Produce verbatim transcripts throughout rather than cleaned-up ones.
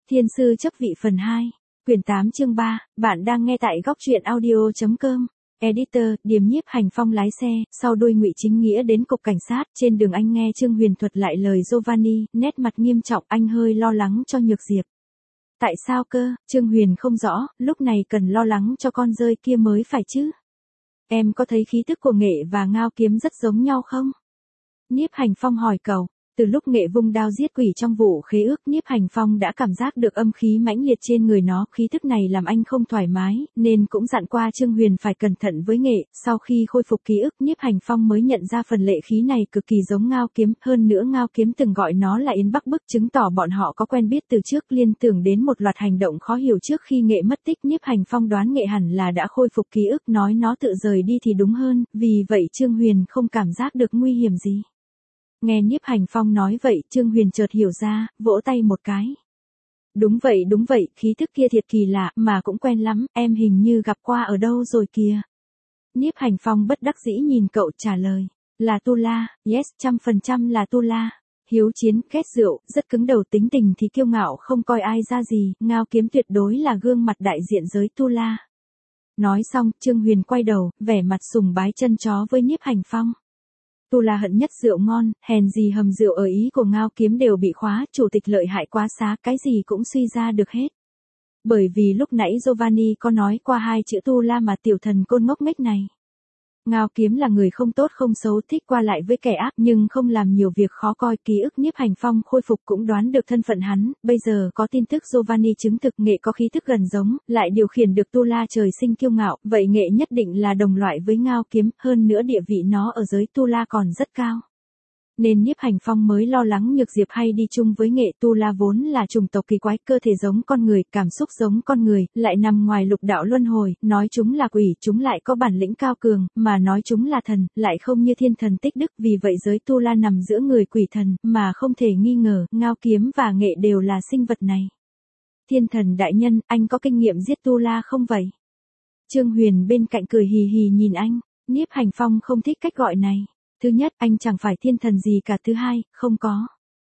Thiên sư chấp vị phần hai, quyển tám chương ba, bạn đang nghe tại góc truyện audio.com. Editor, Điềm Nhiếp Hành Phong lái xe, sau đuôi Ngụy Chính Nghĩa đến cục cảnh sát, trên đường anh nghe Trương Huyền thuật lại lời Giovanni, nét mặt nghiêm trọng, anh hơi lo lắng cho Nhược Diệp. Tại sao cơ? Trương Huyền không rõ, lúc này cần lo lắng cho con rơi kia mới phải chứ. Em có thấy khí tức của Nghệ và Ngao Kiếm rất giống nhau không? Nhiếp Hành Phong hỏi cậu. Từ lúc Nghệ vung đao giết quỷ trong vụ khế ước, Nhiếp Hành Phong đã cảm giác được âm khí mãnh liệt trên người nó, khí thức này làm anh không thoải mái, nên cũng dặn qua Trương Huyền phải cẩn thận với Nghệ. Sau khi khôi phục ký ức, Nhiếp Hành Phong mới nhận ra phần lệ khí này cực kỳ giống Ngao Kiếm, hơn nữa Ngao Kiếm từng gọi nó là Yến Bắc Bức, chứng tỏ bọn họ có quen biết từ trước, liên tưởng đến một loạt hành động khó hiểu trước khi Nghệ mất tích. Nhiếp Hành Phong đoán Nghệ hẳn là đã khôi phục ký ức, nói nó tự rời đi thì đúng hơn, vì vậy Trương Huyền không cảm giác được nguy hiểm gì. Nghe Nhiếp Hành Phong nói vậy, Trương Huyền chợt hiểu ra, vỗ tay một cái. Đúng vậy đúng vậy, khí thức kia thiệt kỳ lạ, mà cũng quen lắm, em hình như gặp qua ở đâu rồi kìa. Nhiếp Hành Phong bất đắc dĩ nhìn cậu trả lời, là Tu La, yes, trăm phần trăm là Tu La. Hiếu chiến, ghét rượu, rất cứng đầu, tính tình thì kiêu ngạo không coi ai ra gì, Ngao Kiếm tuyệt đối là gương mặt đại diện giới Tu La. Nói xong, Trương Huyền quay đầu, vẻ mặt sùng bái chân chó với Nhiếp Hành Phong. Tu La hận nhất rượu ngon, hèn gì hầm rượu ở ý của Ngao Kiếm đều bị khóa, chủ tịch lợi hại quá xá, cái gì cũng suy ra được hết. Bởi vì lúc nãy Giovanni có nói qua hai chữ Tu La mà tiểu thần côn ngốc nghếch này. Ngao Kiếm là người không tốt không xấu, thích qua lại với kẻ ác nhưng không làm nhiều việc khó coi. Ký ức Nhiếp Hành Phong khôi phục cũng đoán được thân phận hắn, bây giờ có tin tức Giovanni chứng thực Nghệ có khí thức gần giống, lại điều khiển được Tu La trời sinh kiêu ngạo, vậy Nghệ nhất định là đồng loại với Ngao Kiếm, hơn nữa địa vị nó ở giới Tu La còn rất cao. Nên Nhiếp Hành Phong mới lo lắng Nhược Diệp hay đi chung với Nghệ. Tu La vốn là chủng tộc kỳ quái, cơ thể giống con người, cảm xúc giống con người, lại nằm ngoài lục đạo luân hồi, nói chúng là quỷ, chúng lại có bản lĩnh cao cường, mà nói chúng là thần, lại không như thiên thần tích đức, vì vậy giới Tu La nằm giữa người quỷ thần, mà không thể nghi ngờ, Ngao Kiếm và Nghệ đều là sinh vật này. Thiên thần đại nhân, anh có kinh nghiệm giết Tu La không vậy? Trương Huyền bên cạnh cười hì hì nhìn anh, Nhiếp Hành Phong không thích cách gọi này. Thứ nhất, anh chẳng phải thiên thần gì cả, thứ hai, không có.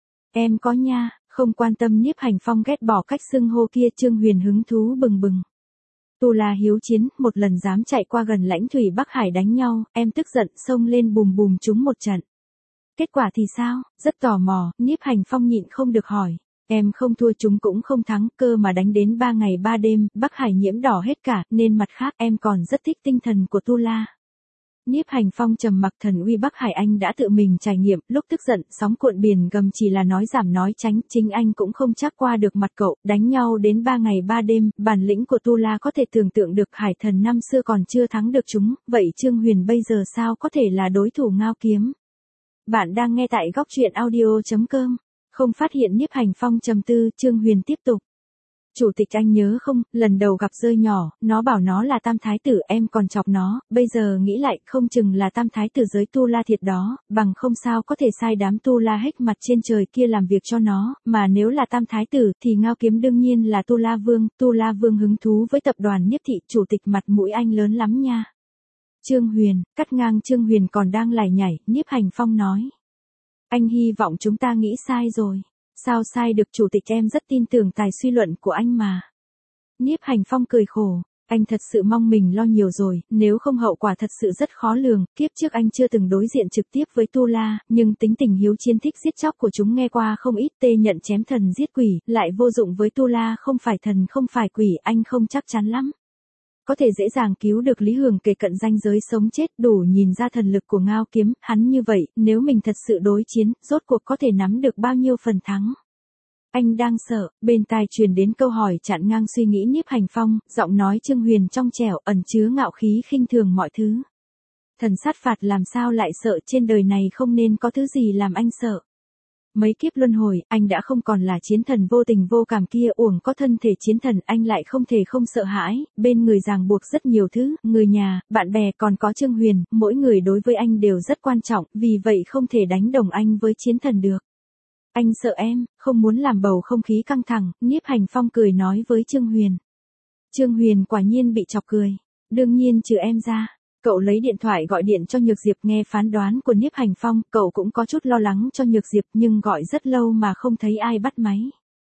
Em có nha, không quan tâm. Nhiếp Hành Phong ghét bỏ cách xưng hô kia. Trương Huyền hứng thú bừng bừng. Tu La hiếu chiến, một lần dám chạy qua gần lãnh thủy Bắc Hải đánh nhau, em tức giận xông lên bùm bùm trúng một trận. Kết quả thì sao? Rất tò mò, Nhiếp Hành Phong nhịn không được hỏi. Em không thua chúng cũng không thắng, cơ mà đánh đến ba ngày ba đêm, Bắc Hải nhiễm đỏ hết cả, nên mặt khác em còn rất thích tinh thần của Tu La. Nhiếp Hành Phong trầm mặc, thần uy Bắc Hải anh đã tự mình trải nghiệm, lúc tức giận, sóng cuộn biển gầm chỉ là nói giảm nói tránh, chính anh cũng không chắc qua được mặt cậu, đánh nhau đến ba ngày ba đêm, bản lĩnh của Tu La có thể tưởng tượng được, Hải thần năm xưa còn chưa thắng được chúng, vậy Trương Huyền bây giờ sao có thể là đối thủ Ngao Kiếm? Bạn đang nghe tại góc truyện audio.com, không phát hiện Nhiếp Hành Phong trầm tư, Trương Huyền tiếp tục. Chủ tịch anh nhớ không, lần đầu gặp rơi nhỏ, nó bảo nó là tam thái tử, em còn chọc nó, bây giờ nghĩ lại không chừng là tam thái tử giới Tu La thiệt đó, bằng không sao có thể sai đám Tu La hếch mặt trên trời kia làm việc cho nó, mà nếu là tam thái tử thì Ngao Kiếm đương nhiên là Tu La Vương, Tu La Vương hứng thú với tập đoàn Nhiếp thị, chủ tịch mặt mũi anh lớn lắm nha. Trương Huyền, cắt ngang Trương Huyền còn đang lải nhải, Nhiếp Hành Phong nói. Anh hy vọng chúng ta nghĩ sai rồi. Sao sai được, chủ tịch em rất tin tưởng tài suy luận của anh mà. Nhiếp Hành Phong cười khổ, anh thật sự mong mình lo nhiều rồi, nếu không hậu quả thật sự rất khó lường, kiếp trước anh chưa từng đối diện trực tiếp với Tu La, nhưng tính tình hiếu chiến thích giết chóc của chúng nghe qua không ít, tê nhận chém thần giết quỷ, lại vô dụng với Tu La, không phải thần không phải quỷ, anh không chắc chắn lắm. Có thể dễ dàng cứu được Lý Hường kề cận ranh giới sống chết, đủ nhìn ra thần lực của Ngao Kiếm, hắn như vậy, nếu mình thật sự đối chiến, rốt cuộc có thể nắm được bao nhiêu phần thắng. Anh đang sợ, bên tai truyền đến câu hỏi chặn ngang suy nghĩ Nhiếp Hành Phong, giọng nói Trương Huyền trong trẻo, ẩn chứa ngạo khí khinh thường mọi thứ. Thần sát phạt làm sao lại sợ, trên đời này không nên có thứ gì làm anh sợ. Mấy kiếp luân hồi, anh đã không còn là chiến thần vô tình vô cảm kia, uổng có thân thể chiến thần, anh lại không thể không sợ hãi, bên người ràng buộc rất nhiều thứ, người nhà, bạn bè, còn có Trương Huyền, mỗi người đối với anh đều rất quan trọng, vì vậy không thể đánh đồng anh với chiến thần được. Anh sợ em, không muốn làm bầu không khí căng thẳng, Nhiếp Hành Phong cười nói với Trương Huyền. Trương Huyền quả nhiên bị chọc cười, đương nhiên trừ em ra. Cậu lấy điện thoại gọi điện cho Nhược Diệp, nghe phán đoán của Nhiếp Hành Phong, cậu cũng có chút lo lắng cho Nhược Diệp nhưng gọi rất lâu mà không thấy ai bắt máy.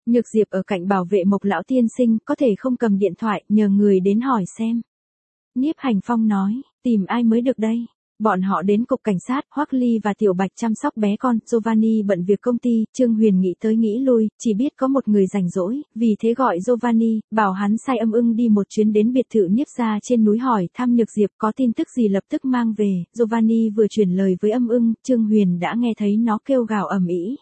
Nhược Diệp ở cạnh bảo vệ Mộc lão tiên sinh, có thể không cầm điện thoại, nhờ người đến hỏi xem. Nhiếp Hành Phong nói, tìm ai mới được đây? Bọn họ đến cục cảnh sát, Hoắc Ly và Tiểu Bạch chăm sóc bé con, Giovanni bận việc công ty, Trương Huyền nghĩ tới nghĩ lui, chỉ biết có một người rảnh rỗi, vì thế gọi Giovanni, bảo hắn sai Âm Ưng đi một chuyến đến biệt thự Nhiếp gia trên núi hỏi thăm Nhược Diệp có tin tức gì lập tức mang về. Giovanni vừa chuyển lời với Âm Ưng, Trương Huyền đã nghe thấy nó kêu gào ầm ĩ.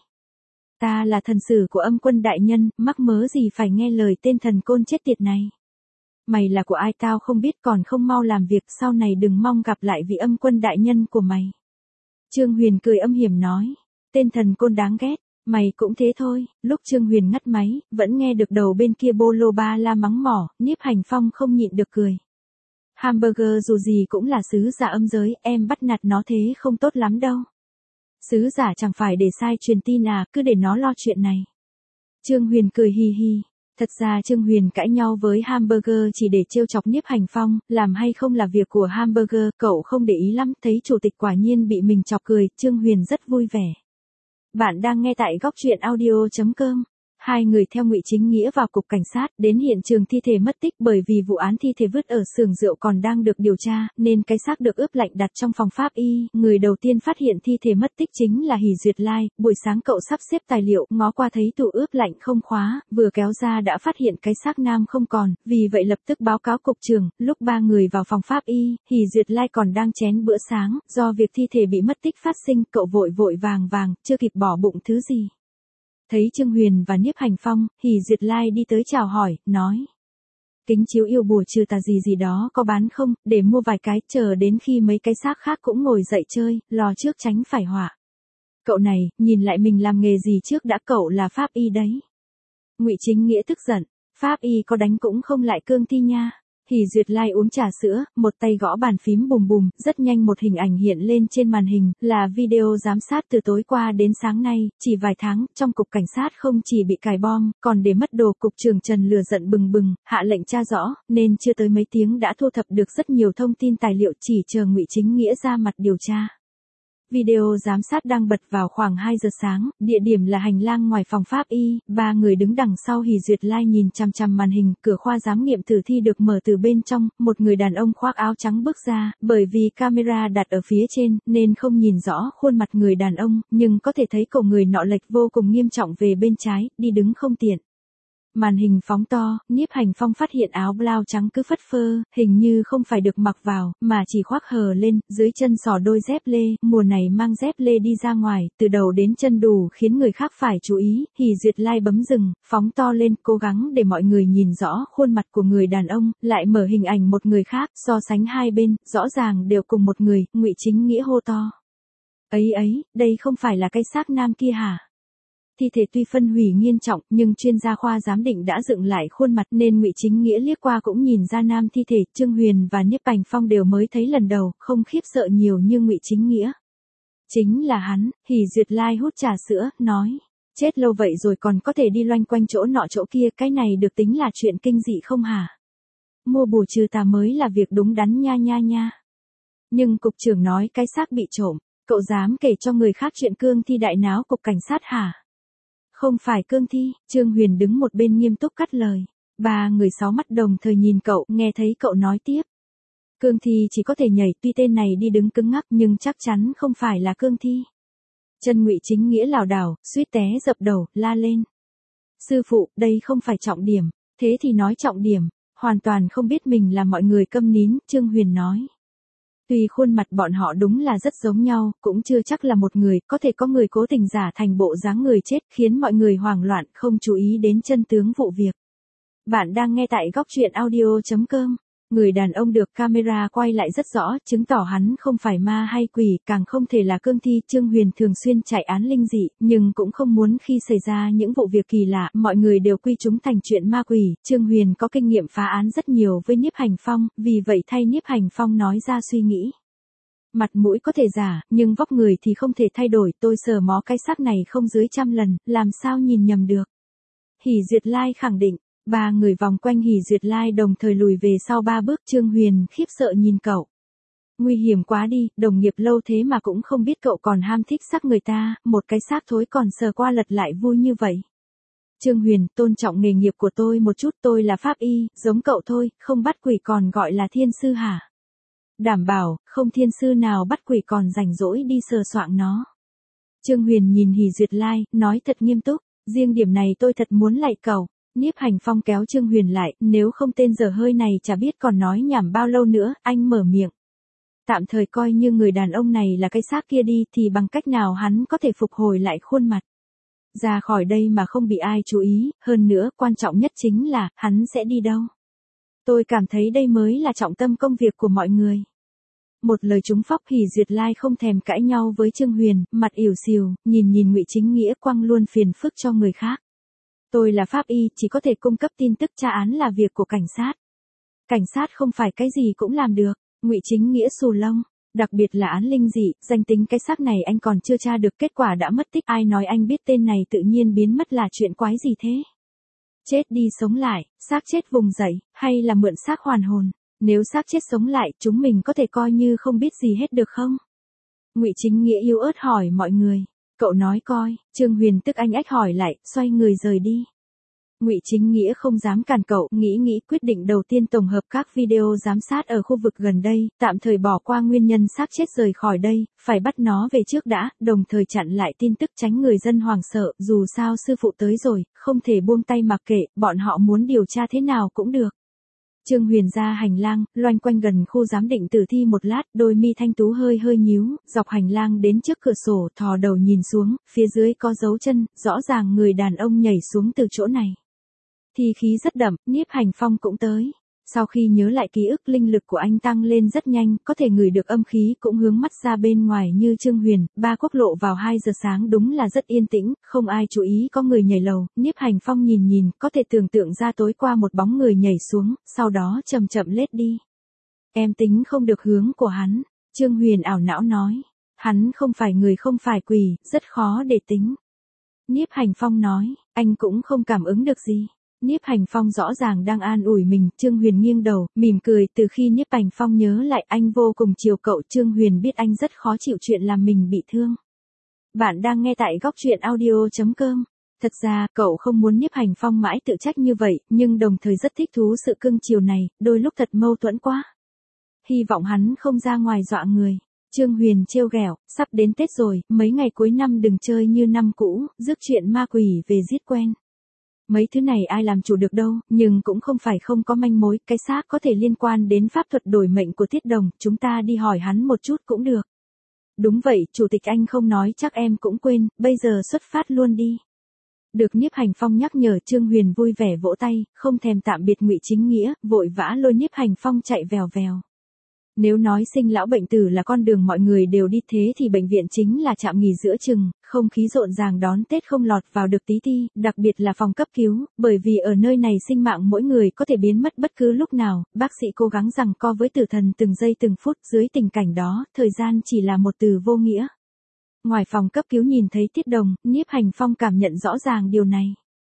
Ta là thần sử của Âm Quân đại nhân, mắc mớ gì phải nghe lời tên thần côn chết tiệt này. Mày là của ai tao không biết, còn không mau làm việc, sau này đừng mong gặp lại vị Âm Quân đại nhân của mày. Trương Huyền cười âm hiểm nói, tên thần côn đáng ghét, mày cũng thế thôi. Lúc Trương Huyền ngắt máy, vẫn nghe được đầu bên kia bô lô ba la mắng mỏ, Nhiếp Hành Phong không nhịn được cười. Hamburger dù gì cũng là sứ giả âm giới, em bắt nạt nó thế không tốt lắm đâu. Sứ giả chẳng phải để sai truyền tin à, cứ để nó lo chuyện này. Trương Huyền cười hi hi. Thật ra Trương Huyền cãi nhau với Hamburger chỉ để trêu chọc Nhiếp Hành Phong, làm hay không là việc của Hamburger, cậu không để ý lắm, thấy chủ tịch quả nhiên bị mình chọc cười, Trương Huyền rất vui vẻ. Bạn đang nghe tại góc truyện audio chấm com. Hai người theo Ngụy Chính Nghĩa vào cục cảnh sát, đến hiện trường thi thể mất tích, bởi vì vụ án thi thể vứt ở xưởng rượu còn đang được điều tra, nên cái xác được ướp lạnh đặt trong phòng pháp y. Người đầu tiên phát hiện thi thể mất tích chính là Hỷ Duyệt Lai. Buổi sáng cậu sắp xếp tài liệu, ngó qua thấy tủ ướp lạnh không khóa, vừa kéo ra đã phát hiện cái xác nam không còn, vì vậy lập tức báo cáo cục trưởng. Lúc ba người vào phòng pháp y, Hỷ Duyệt Lai còn đang chén bữa sáng, do việc thi thể bị mất tích phát sinh, cậu vội vội vàng vàng, chưa kịp bỏ bụng thứ gì. Thấy Trương Huyền và Nhiếp Hành Phong, Hỷ Duyệt Lai đi tới chào hỏi, nói. Kính chiếu yêu bùa trừ tà gì gì đó có bán không, để mua vài cái, chờ đến khi mấy cái xác khác cũng ngồi dậy chơi, lò trước tránh phải họa. Cậu này, nhìn lại mình làm nghề gì trước đã, cậu là pháp y đấy. Ngụy Chính Nghĩa tức giận, pháp y có đánh cũng không lại cương thi nha. Hỷ Duyệt Lai uống trà sữa, một tay gõ bàn phím bùm bùm, rất nhanh một hình ảnh hiện lên trên màn hình, là video giám sát từ tối qua đến sáng nay, chỉ vài tháng, trong cục cảnh sát không chỉ bị cài bom, còn để mất đồ. Cục trưởng Trần lửa giận bừng bừng, hạ lệnh tra rõ, nên chưa tới mấy tiếng đã thu thập được rất nhiều thông tin tài liệu, chỉ chờ Ngụy Chính Nghĩa ra mặt điều tra. Video giám sát đang bật vào khoảng hai giờ sáng, địa điểm là hành lang ngoài phòng pháp y, ba người đứng đằng sau Hỷ Duyệt Lai nhìn chằm chằm màn hình, cửa khoa giám nghiệm tử thi được mở từ bên trong, một người đàn ông khoác áo trắng bước ra, bởi vì camera đặt ở phía trên, nên không nhìn rõ khuôn mặt người đàn ông, nhưng có thể thấy cổ người nọ lệch vô cùng nghiêm trọng về bên trái, đi đứng không tiện. Màn hình phóng to, Nhiếp Hành Phong phát hiện áo blau trắng cứ phất phơ, hình như không phải được mặc vào, mà chỉ khoác hờ lên, dưới chân xỏ đôi dép lê, mùa này mang dép lê đi ra ngoài, từ đầu đến chân đủ khiến người khác phải chú ý. Hỷ Duyệt Lai bấm dừng, phóng to lên, cố gắng để mọi người nhìn rõ khuôn mặt của người đàn ông, lại mở hình ảnh một người khác, so sánh hai bên, rõ ràng đều cùng một người. Ngụy Chính Nghĩa hô to. Ấy ấy, đây không phải là cái xác nam kia hả? Thi thể tuy phân hủy nghiêm trọng, nhưng chuyên gia khoa giám định đã dựng lại khuôn mặt, nên Ngụy Chính Nghĩa liếc qua cũng nhìn ra nam thi thể. Trương Huyền và Nhiếp Hành Phong đều mới thấy lần đầu, không khiếp sợ nhiều như Ngụy Chính Nghĩa. Chính là hắn. Hỷ Duyệt Lai hút trà sữa, nói. Chết lâu vậy rồi còn có thể đi loanh quanh chỗ nọ chỗ kia, cái này được tính là chuyện kinh dị không hả? Mua bùa trừ tà mới là việc đúng đắn nha nha nha. Nhưng cục trưởng nói cái xác bị trộm, cậu dám kể cho người khác chuyện cương thi đại náo cục cảnh sát hả? Không phải cương thi. Trương Huyền đứng một bên nghiêm túc cắt lời. Ba người sáu mắt đồng thời nhìn cậu, nghe thấy cậu nói tiếp. Cương thi chỉ có thể nhảy, tuy tên này đi đứng cứng ngắc nhưng chắc chắn không phải là cương thi. Chân Ngụy Chính Nghĩa lảo đảo, suýt té dập đầu, la lên. Sư phụ, đây không phải trọng điểm. Thế thì nói trọng điểm. Hoàn toàn không biết mình là mọi người câm nín, Trương Huyền nói. Tuy khuôn mặt bọn họ đúng là rất giống nhau, cũng chưa chắc là một người, có thể có người cố tình giả thành bộ dáng người chết, khiến mọi người hoảng loạn, không chú ý đến chân tướng vụ việc. Bạn đang nghe tại góc truyện audio chấm com. Người đàn ông được camera quay lại rất rõ, chứng tỏ hắn không phải ma hay quỷ, càng không thể là cương thi. Trương Huyền thường xuyên chạy án linh dị, nhưng cũng không muốn khi xảy ra những vụ việc kỳ lạ, mọi người đều quy chúng thành chuyện ma quỷ. Trương Huyền có kinh nghiệm phá án rất nhiều với Nhiếp Hành Phong, vì vậy thay Nhiếp Hành Phong nói ra suy nghĩ. Mặt mũi có thể giả, nhưng vóc người thì không thể thay đổi, tôi sờ mó cái xác này không dưới trăm lần, làm sao nhìn nhầm được. Hỷ Duyệt Lai khẳng định. Ba người vòng quanh Hỷ Duyệt Lai đồng thời lùi về sau ba bước. Trương Huyền khiếp sợ nhìn cậu. Nguy hiểm quá đi, đồng nghiệp lâu thế mà cũng không biết cậu còn ham thích xác người ta, một cái xác thối còn sờ qua lật lại vui như vậy. Trương Huyền, tôn trọng nghề nghiệp của tôi một chút, tôi là pháp y, giống cậu thôi, không bắt quỷ còn gọi là thiên sư hả? Đảm bảo, không thiên sư nào bắt quỷ còn rảnh rỗi đi sờ soạng nó. Trương Huyền nhìn Hỷ Duyệt Lai, nói thật nghiêm túc, riêng điểm này tôi thật muốn lạy cậu. Nhiếp Hành Phong kéo Trương Huyền lại, nếu không tên dở hơi này chả biết còn nói nhảm bao lâu nữa, anh mở miệng. Tạm thời coi như người đàn ông này là cái xác kia đi thì bằng cách nào hắn có thể phục hồi lại khuôn mặt. Ra khỏi đây mà không bị ai chú ý, hơn nữa quan trọng nhất chính là, hắn sẽ đi đâu. Tôi cảm thấy đây mới là trọng tâm công việc của mọi người. Một lời trúng phóc. Hỷ Duyệt Lai không thèm cãi nhau với Trương Huyền, mặt ỉu xìu, nhìn nhìn Ngụy Chính Nghĩa quăng luôn phiền phức cho người khác. Tôi là pháp y, chỉ có thể cung cấp tin tức tra án là việc của cảnh sát. Cảnh sát không phải cái gì cũng làm được. Ngụy Chính Nghĩa xù lông, đặc biệt là án linh dị, danh tính cái xác này anh còn chưa tra được, kết quả đã mất tích, ai nói anh biết tên này tự nhiên biến mất là chuyện quái gì thế? Chết đi sống lại, xác chết vùng dậy, hay là mượn xác hoàn hồn? Nếu xác chết sống lại, chúng mình có thể coi như không biết gì hết được không? Ngụy Chính Nghĩa yếu ớt hỏi mọi người. Cậu nói coi. Trương Huyền tức anh ách hỏi lại, xoay người rời đi. Ngụy Chính Nghĩa không dám cản cậu, nghĩ nghĩ quyết định đầu tiên tổng hợp các video giám sát ở khu vực gần đây, tạm thời bỏ qua nguyên nhân xác chết rời khỏi đây, phải bắt nó về trước đã, đồng thời chặn lại tin tức tránh người dân hoảng sợ, dù sao sư phụ tới rồi, không thể buông tay mặc kệ, bọn họ muốn điều tra thế nào cũng được. Trương Huyền ra hành lang, loanh quanh gần khu giám định tử thi một lát, đôi mi thanh tú hơi hơi nhíu, dọc hành lang đến trước cửa sổ, thò đầu nhìn xuống, phía dưới có dấu chân, rõ ràng người đàn ông nhảy xuống từ chỗ này. Thi khí rất đậm, Nhiếp Hành Phong cũng tới. Sau khi nhớ lại ký ức, linh lực của anh tăng lên rất nhanh, có thể ngửi được âm khí cũng hướng mắt ra bên ngoài như Trương Huyền. Ba quốc lộ vào hai giờ sáng đúng là rất yên tĩnh, không ai chú ý có người nhảy lầu. Nhiếp Hành Phong nhìn nhìn, có thể tưởng tượng ra tối qua một bóng người nhảy xuống, sau đó chậm chậm lết đi. Em tính không được hướng của hắn, Trương Huyền ảo não nói. Hắn không phải người không phải quỷ, rất khó để tính. Nhiếp Hành Phong nói, anh cũng không cảm ứng được gì. Nhiếp Hành Phong rõ ràng đang an ủi mình, Trương Huyền nghiêng đầu, mỉm cười, từ khi Nhiếp Hành Phong nhớ lại anh vô cùng chiều cậu, Trương Huyền biết anh rất khó chịu chuyện làm mình bị thương. Bạn đang nghe tại góc truyện audio chấm com. Thật ra, cậu không muốn Nhiếp Hành Phong mãi tự trách như vậy, nhưng đồng thời rất thích thú sự cưng chiều này, đôi lúc thật mâu thuẫn quá. Hy vọng hắn không ra ngoài dọa người. Trương Huyền trêu ghẹo, sắp đến Tết rồi, mấy ngày cuối năm đừng chơi như năm cũ, rước chuyện ma quỷ về giết quen. Mấy thứ này ai làm chủ được đâu, nhưng cũng không phải không có manh mối, cái xác có thể liên quan đến pháp thuật đổi mệnh của Thiết Đồng, chúng ta đi hỏi hắn một chút cũng được. Đúng vậy, chủ tịch anh không nói chắc em cũng quên, bây giờ xuất phát luôn đi. Được Nhiếp Hành Phong nhắc nhở, Trương Huyền vui vẻ vỗ tay, không thèm tạm biệt Ngụy Chính Nghĩa, vội vã lôi Nhiếp Hành Phong chạy vèo vèo. Nếu nói sinh lão bệnh tử là con đường mọi người đều đi thế thì bệnh viện chính là trạm nghỉ giữa chừng, không khí rộn ràng đón Tết không lọt vào được tí ti, đặc biệt là phòng cấp cứu, bởi vì ở nơi này sinh mạng mỗi người có thể biến mất bất cứ lúc nào, bác sĩ cố gắng giằng co với tử thần từng giây từng phút, dưới tình cảnh đó, thời gian chỉ là một từ vô nghĩa. Ngoài phòng cấp cứu nhìn thấy Tiết Đồng, Nhiếp Hành Phong cảm nhận rõ ràng điều này.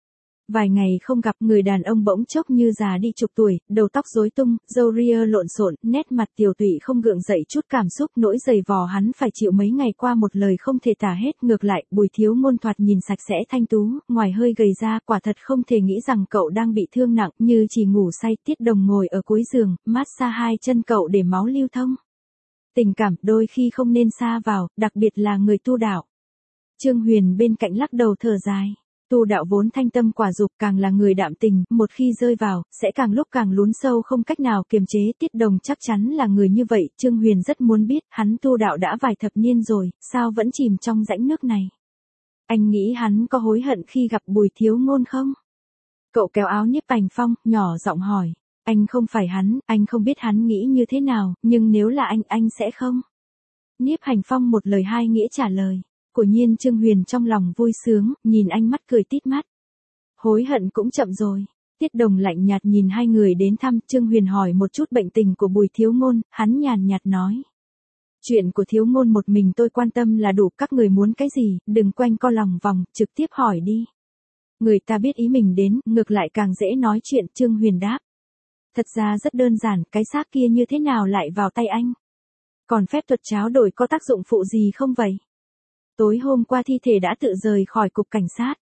Vài ngày không gặp, người đàn ông bỗng chốc như già đi chục tuổi, đầu tóc rối tung, râu ria lộn xộn, nét mặt tiều tụy không gượng dậy chút cảm xúc, nỗi dày vò hắn phải chịu mấy ngày qua một lời không thể tả hết. Ngược lại, Bùi Thiếu Ngôn thoạt nhìn sạch sẽ thanh tú, ngoài hơi gầy ra, quả thật không thể nghĩ rằng cậu đang bị thương nặng, như chỉ ngủ say. Tiết Đồng ngồi ở cuối giường, mát xa hai chân cậu để máu lưu thông. Tình cảm đôi khi không nên xa vào, đặc biệt là người tu đạo. Trương Huyền bên cạnh lắc đầu thở dài. Tu đạo vốn thanh tâm quả dục, càng là người đạm tình, một khi rơi vào, sẽ càng lúc càng lún sâu không cách nào kiềm chế. Tiết Đồng chắc chắn là người như vậy, Trương Huyền rất muốn biết, hắn tu đạo đã vài thập niên rồi, sao vẫn chìm trong rãnh nước này. Anh nghĩ hắn có hối hận khi gặp Bùi Thiếu Ngôn không? Cậu kéo áo Nhiếp Hành Phong, nhỏ giọng hỏi. Anh không phải hắn, anh không biết hắn nghĩ như thế nào, nhưng nếu là anh, anh sẽ không. Nhiếp Hành Phong một lời hai nghĩa trả lời. Quả nhiên Trương Huyền trong lòng vui sướng, nhìn anh mắt cười tít mắt. Hối hận cũng chậm rồi. Tiết Đồng lạnh nhạt nhìn hai người đến thăm, Trương Huyền hỏi một chút bệnh tình của Bùi Thiếu Ngôn, hắn nhàn nhạt nói. Chuyện của Thiếu Ngôn một mình tôi quan tâm là đủ, các người muốn cái gì, đừng quanh co lòng vòng, trực tiếp hỏi đi. Người ta biết ý mình đến, ngược lại càng dễ nói chuyện, Trương Huyền đáp. Thật ra rất đơn giản, cái xác kia như thế nào lại vào tay anh? Còn phép thuật tráo đổi có tác dụng phụ gì không vậy? Tối hôm qua thi thể đã tự rời khỏi cục cảnh sát.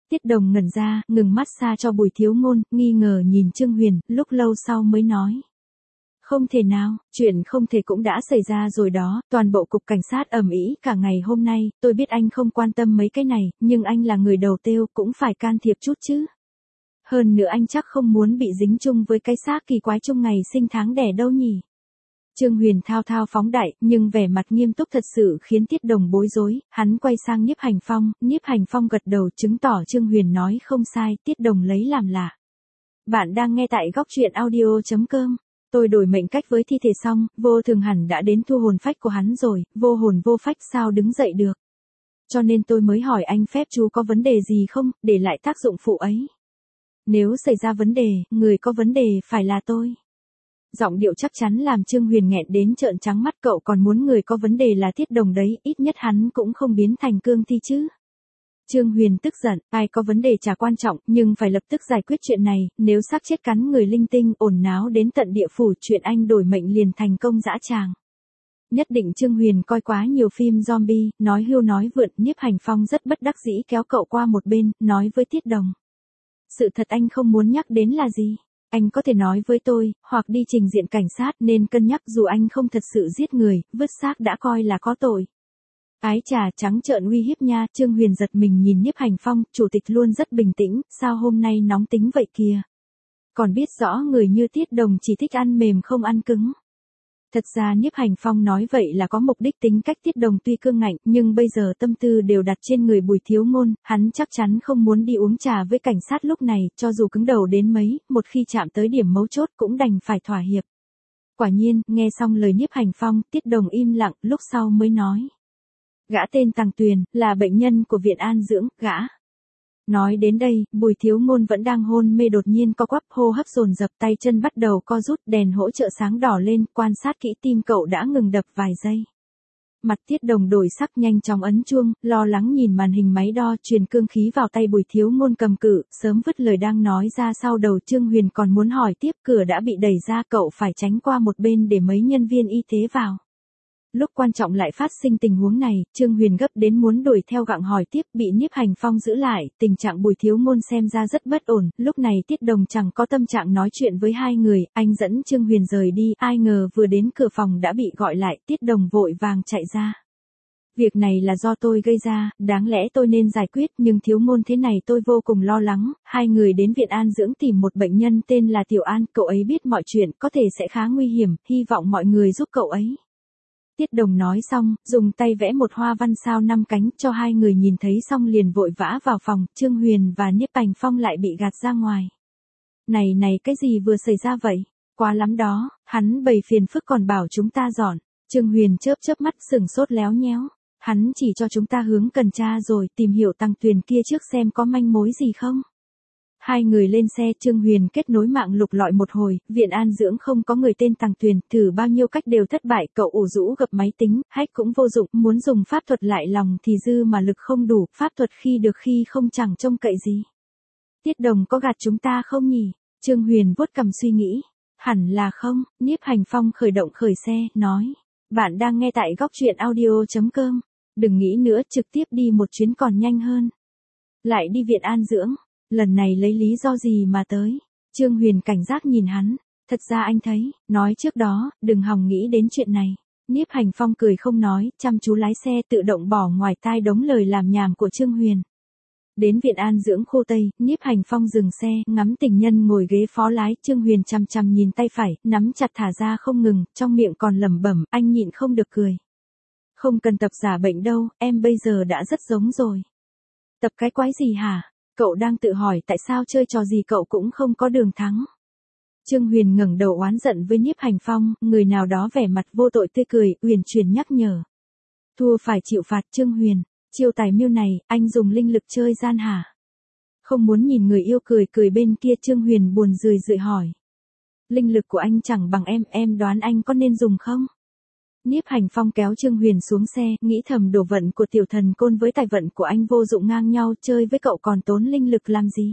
Tiết Đồng ngẩn ra, ngừng mát xa cho Bùi Thiếu Ngôn, nghi ngờ nhìn Trương Huyền, lúc lâu sau mới nói. Không thể nào, chuyện không thể cũng đã xảy ra rồi đó, toàn bộ cục cảnh sát ầm ĩ cả ngày hôm nay, tôi biết anh không quan tâm mấy cái này, nhưng anh là người đầu tiêu cũng phải can thiệp chút chứ. Hơn nữa anh chắc không muốn bị dính chung với cái xác kỳ quái chung ngày sinh tháng đẻ đâu nhỉ. Trương Huyền thao thao phóng đại, nhưng vẻ mặt nghiêm túc thật sự khiến Tiết Đồng bối rối, hắn quay sang Nhiếp Hành Phong, Nhiếp Hành Phong gật đầu chứng tỏ Trương Huyền nói không sai, Tiết Đồng lấy làm lạ. Bạn đang nghe tại góc truyện audio.com. Tôi đổi mệnh cách với thi thể xong, vô thường hẳn đã đến thu hồn phách của hắn rồi, vô hồn vô phách sao đứng dậy được. Cho nên tôi mới hỏi anh phép chú có vấn đề gì không, để lại tác dụng phụ ấy. Nếu xảy ra vấn đề, người có vấn đề phải là tôi. Giọng điệu chắc chắn làm Trương Huyền nghẹn đến trợn trắng mắt, cậu còn muốn người có vấn đề là Tiết Đồng đấy, ít nhất hắn cũng không biến thành cương thi chứ. Trương Huyền tức giận, ai có vấn đề chả quan trọng, nhưng phải lập tức giải quyết chuyện này, nếu xác chết cắn người linh tinh, ồn náo đến tận địa phủ, chuyện anh đổi mệnh liền thành công dã tràng. Nhất định Trương Huyền coi quá nhiều phim zombie, nói hưu nói vượn, Nhiếp Hành Phong rất bất đắc dĩ kéo cậu qua một bên, nói với Tiết Đồng. Sự thật anh không muốn nhắc đến là gì? Anh có thể nói với tôi, hoặc đi trình diện cảnh sát, nên cân nhắc dù anh không thật sự giết người, vứt xác đã coi là có tội. Ái trà trắng trợn uy hiếp nha, Trương Huyền giật mình nhìn Nhiếp Hành Phong, chủ tịch luôn rất bình tĩnh, sao hôm nay nóng tính vậy kìa. Còn biết rõ người như Tiết Đồng chỉ thích ăn mềm không ăn cứng. Thật ra Nhiếp Hành Phong nói vậy là có mục đích, tính cách Tiết Đồng tuy cương ngạnh, nhưng bây giờ tâm tư đều đặt trên người Bùi Thiếu Ngôn, hắn chắc chắn không muốn đi uống trà với cảnh sát lúc này, cho dù cứng đầu đến mấy, một khi chạm tới điểm mấu chốt cũng đành phải thỏa hiệp. Quả nhiên, nghe xong lời Nhiếp Hành Phong, Tiết Đồng im lặng, lúc sau mới nói. Gã tên Tằng Tuyền, là bệnh nhân của Viện An Dưỡng, gã. Nói đến đây, Bùi Thiếu Ngôn vẫn đang hôn mê đột nhiên co quắp, hô hấp dồn dập, tay chân bắt đầu co rút, đèn hỗ trợ sáng đỏ lên, quan sát kỹ tim cậu đã ngừng đập vài giây. Mặt Tiết Đồng đổi sắc, nhanh chóng ấn chuông, lo lắng nhìn màn hình máy đo, truyền cương khí vào tay Bùi Thiếu Ngôn cầm cự, sớm vứt lời đang nói ra sau đầu. Trương Huyền còn muốn hỏi tiếp, cửa đã bị đẩy ra, cậu phải tránh qua một bên để mấy nhân viên y tế vào. Lúc quan trọng lại phát sinh tình huống này, Trương Huyền gấp đến muốn đuổi theo gặng hỏi tiếp, bị Nhiếp Hành Phong giữ lại, tình trạng Bùi Thiếu Ngôn xem ra rất bất ổn, lúc này Tiết Đồng chẳng có tâm trạng nói chuyện với hai người, anh dẫn Trương Huyền rời đi, ai ngờ vừa đến cửa phòng đã bị gọi lại, Tiết Đồng vội vàng chạy ra. Việc này là do tôi gây ra, đáng lẽ tôi nên giải quyết, nhưng Thiếu Ngôn thế này tôi vô cùng lo lắng. Hai người đến Viện An Dưỡng tìm một bệnh nhân tên là Tiểu An, cậu ấy biết mọi chuyện, có thể sẽ khá nguy hiểm, hy vọng mọi người giúp cậu ấy. Tiết Đồng nói xong, dùng tay vẽ một hoa văn sao năm cánh cho hai người nhìn thấy xong liền vội vã vào phòng, Trương Huyền và Nhiếp Hành Phong lại bị gạt ra ngoài. Này này, cái gì vừa xảy ra vậy? Quá lắm đó, hắn bày phiền phức còn bảo chúng ta dọn. Trương Huyền chớp chớp mắt sừng sốt léo nhéo. Hắn chỉ cho chúng ta hướng cần tra rồi, tìm hiểu Tằng Tuyền kia trước xem có manh mối gì không. Hai người lên xe, Trương Huyền kết nối mạng lục lọi một hồi, Viện An Dưỡng không có người tên Tằng Tuyền, thử bao nhiêu cách đều thất bại, cậu ủ rũ gập máy tính, hack cũng vô dụng, muốn dùng pháp thuật lại lòng thì dư mà lực không đủ, pháp thuật khi được khi không chẳng trông cậy gì. Tiết Đồng có gạt chúng ta không nhỉ? Trương Huyền vuốt cằm suy nghĩ. Hẳn là không, Nhiếp Hành Phong khởi động khởi xe, nói. Bạn đang nghe tại góc truyện audio.com. Đừng nghĩ nữa, trực tiếp đi một chuyến còn nhanh hơn. Lại đi Viện An Dưỡng. Lần này lấy lý do gì mà tới? Trương Huyền cảnh giác nhìn hắn. Thật ra anh thấy, nói trước đó, đừng hòng nghĩ đến chuyện này. Nhiếp Hành Phong cười không nói, chăm chú lái xe tự động bỏ ngoài tai đống lời làm nhảm của Trương Huyền. Đến Viện An Dưỡng Khu Tây, Nhiếp Hành Phong dừng xe, ngắm tình nhân ngồi ghế phó lái, Trương Huyền chằm chằm nhìn tay phải, nắm chặt thả ra không ngừng, trong miệng còn lẩm bẩm, anh nhịn không được cười. Không cần tập giả bệnh đâu, em bây giờ đã rất giống rồi. Tập cái quái gì hả? Cậu đang tự hỏi tại sao chơi trò gì cậu cũng không có đường thắng. Trương Huyền ngẩng đầu oán giận với Nhiếp Hành Phong, người nào đó vẻ mặt vô tội tươi cười, uyển chuyển nhắc nhở. Thua phải chịu phạt. Trương Huyền, chiêu tài miêu này, anh dùng linh lực chơi gian hả? Không muốn nhìn người yêu cười cười bên kia, Trương Huyền buồn rười rượi hỏi. Linh lực của anh chẳng bằng em, em đoán anh có nên dùng không? Nhiếp Hành Phong kéo Trương Huyền xuống xe, nghĩ thầm đồ vận của tiểu thần côn với tài vận của anh vô dụng ngang nhau, chơi với cậu còn tốn linh lực làm gì.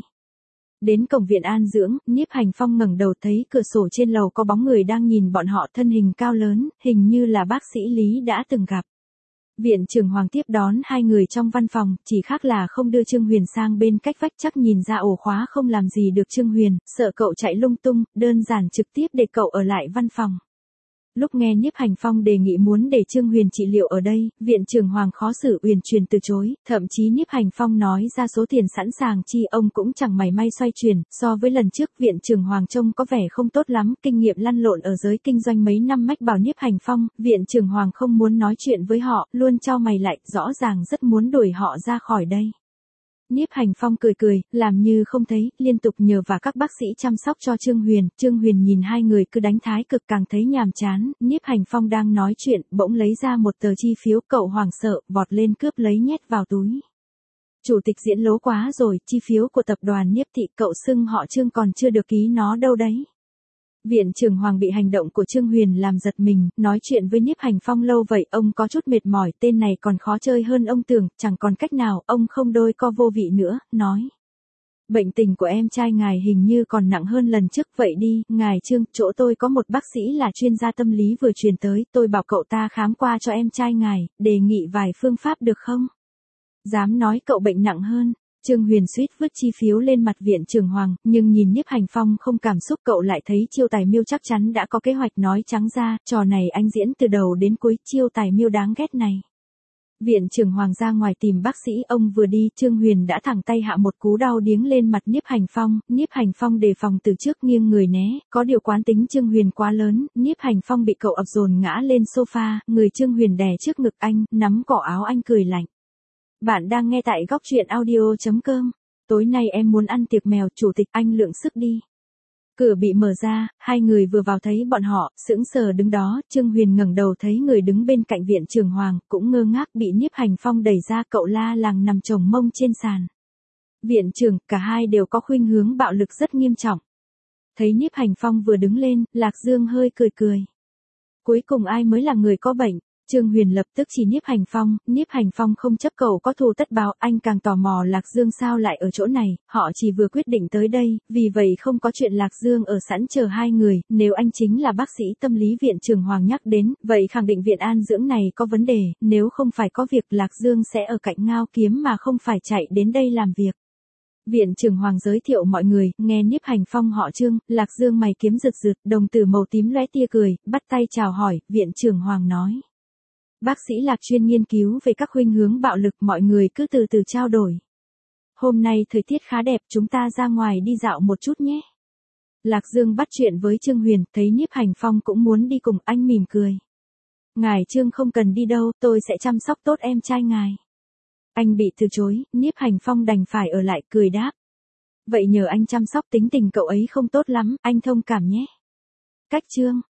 Đến cổng Viện An Dưỡng, Nhiếp Hành Phong ngẩng đầu thấy cửa sổ trên lầu có bóng người đang nhìn bọn họ, thân hình cao lớn, hình như là bác sĩ Lý đã từng gặp. Viện trưởng Hoàng tiếp đón hai người trong văn phòng, chỉ khác là không đưa Trương Huyền sang bên cách vách, chắc nhìn ra ổ khóa không làm gì được Trương Huyền, sợ cậu chạy lung tung, đơn giản trực tiếp để cậu ở lại văn phòng. Lúc nghe Nhiếp Hành Phong đề nghị muốn để Trương Huyền trị liệu ở đây, viện trưởng Hoàng khó xử uyển chuyển từ chối, thậm chí Nhiếp Hành Phong nói ra số tiền sẵn sàng chi ông cũng chẳng mảy may xoay chuyển, so với lần trước viện trưởng Hoàng trông có vẻ không tốt lắm, kinh nghiệm lăn lộn ở giới kinh doanh mấy năm mách bảo Nhiếp Hành Phong, viện trưởng Hoàng không muốn nói chuyện với họ, luôn chau mày lại, rõ ràng rất muốn đuổi họ ra khỏi đây. Nhiếp Hành Phong cười cười, làm như không thấy, liên tục nhờ và các bác sĩ chăm sóc cho Trương Huyền. Trương Huyền nhìn hai người cứ đánh thái cực càng thấy nhàm chán. Nhiếp Hành Phong đang nói chuyện, bỗng lấy ra một tờ chi phiếu, cậu hoảng sợ, vọt lên cướp lấy nhét vào túi. Chủ tịch diễn lố quá rồi, chi phiếu của tập đoàn Nhiếp Thị, cậu xưng họ Trương còn chưa được ký nó đâu đấy. Viện trưởng Hoàng bị hành động của Trương Huyền làm giật mình, nói chuyện với Nhiếp Hành Phong lâu vậy, ông có chút mệt mỏi, tên này còn khó chơi hơn ông tưởng, chẳng còn cách nào, ông không đôi co vô vị nữa, nói. Bệnh tình của em trai ngài hình như còn nặng hơn lần trước, vậy đi, ngài Trương, chỗ tôi có một bác sĩ là chuyên gia tâm lý vừa truyền tới, tôi bảo cậu ta khám qua cho em trai ngài, đề nghị vài phương pháp được không? Dám nói cậu bệnh nặng hơn. Trương Huyền suýt vứt chi phiếu lên mặt viện trưởng Hoàng, nhưng nhìn Nhiếp Hành Phong không cảm xúc, cậu lại thấy Chiêu Tài Miêu chắc chắn đã có kế hoạch, nói trắng ra, trò này anh diễn từ đầu đến cuối, Chiêu Tài Miêu đáng ghét này. Viện trưởng Hoàng ra ngoài tìm bác sĩ, ông vừa đi, Trương Huyền đã thẳng tay hạ một cú đau điếng lên mặt Nhiếp Hành Phong, Nhiếp Hành Phong đề phòng từ trước nghiêng người né, có điều quán tính Trương Huyền quá lớn, Nhiếp Hành Phong bị cậu ập dồn ngã lên sofa, người Trương Huyền đè trước ngực anh, nắm cổ áo anh cười lạnh. Bạn đang nghe tại góc truyện audio chấm com. Tối nay em muốn ăn tiệc mèo, chủ tịch, anh lượng sức đi. Cửa bị mở ra, hai người vừa vào thấy bọn họ, sững sờ đứng đó, Trương Huyền ngẩng đầu thấy người đứng bên cạnh viện trưởng Hoàng, cũng ngơ ngác, bị Nhiếp Hành Phong đẩy ra, cậu la làng nằm chồng mông trên sàn. Viện trưởng, cả hai đều có khuynh hướng bạo lực rất nghiêm trọng. Thấy Nhiếp Hành Phong vừa đứng lên, Lạc Dương hơi cười cười. Cuối cùng ai mới là người có bệnh? Trương Huyền lập tức chỉ Nhiếp Hành Phong, Nhiếp Hành Phong không chấp cậu có thù tất báo, anh càng tò mò Lạc Dương sao lại ở chỗ này, họ chỉ vừa quyết định tới đây, vì vậy không có chuyện Lạc Dương ở sẵn chờ hai người, nếu anh chính là bác sĩ tâm lý viện trưởng Hoàng nhắc đến, vậy khẳng định viện an dưỡng này có vấn đề, nếu không phải có việc Lạc Dương sẽ ở cạnh Ngao Kiếm mà không phải chạy đến đây làm việc. Viện trưởng Hoàng giới thiệu mọi người, nghe Nhiếp Hành Phong họ Trương, Lạc Dương mày kiếm rực rực, đồng tử màu tím lóe tia cười, bắt tay chào hỏi, viện trưởng Hoàng nói. Bác sĩ Lạc chuyên nghiên cứu về các khuynh hướng bạo lực, mọi người cứ từ từ trao đổi. Hôm nay thời tiết khá đẹp, chúng ta ra ngoài đi dạo một chút nhé. Lạc Dương bắt chuyện với Trương Huyền, thấy Nhiếp Hành Phong cũng muốn đi cùng, anh mỉm cười. Ngài Trương không cần đi đâu, tôi sẽ chăm sóc tốt em trai ngài. Anh bị từ chối, Nhiếp Hành Phong đành phải ở lại, cười đáp. Vậy nhờ anh chăm sóc, tính tình cậu ấy không tốt lắm, anh thông cảm nhé. Cách Trương.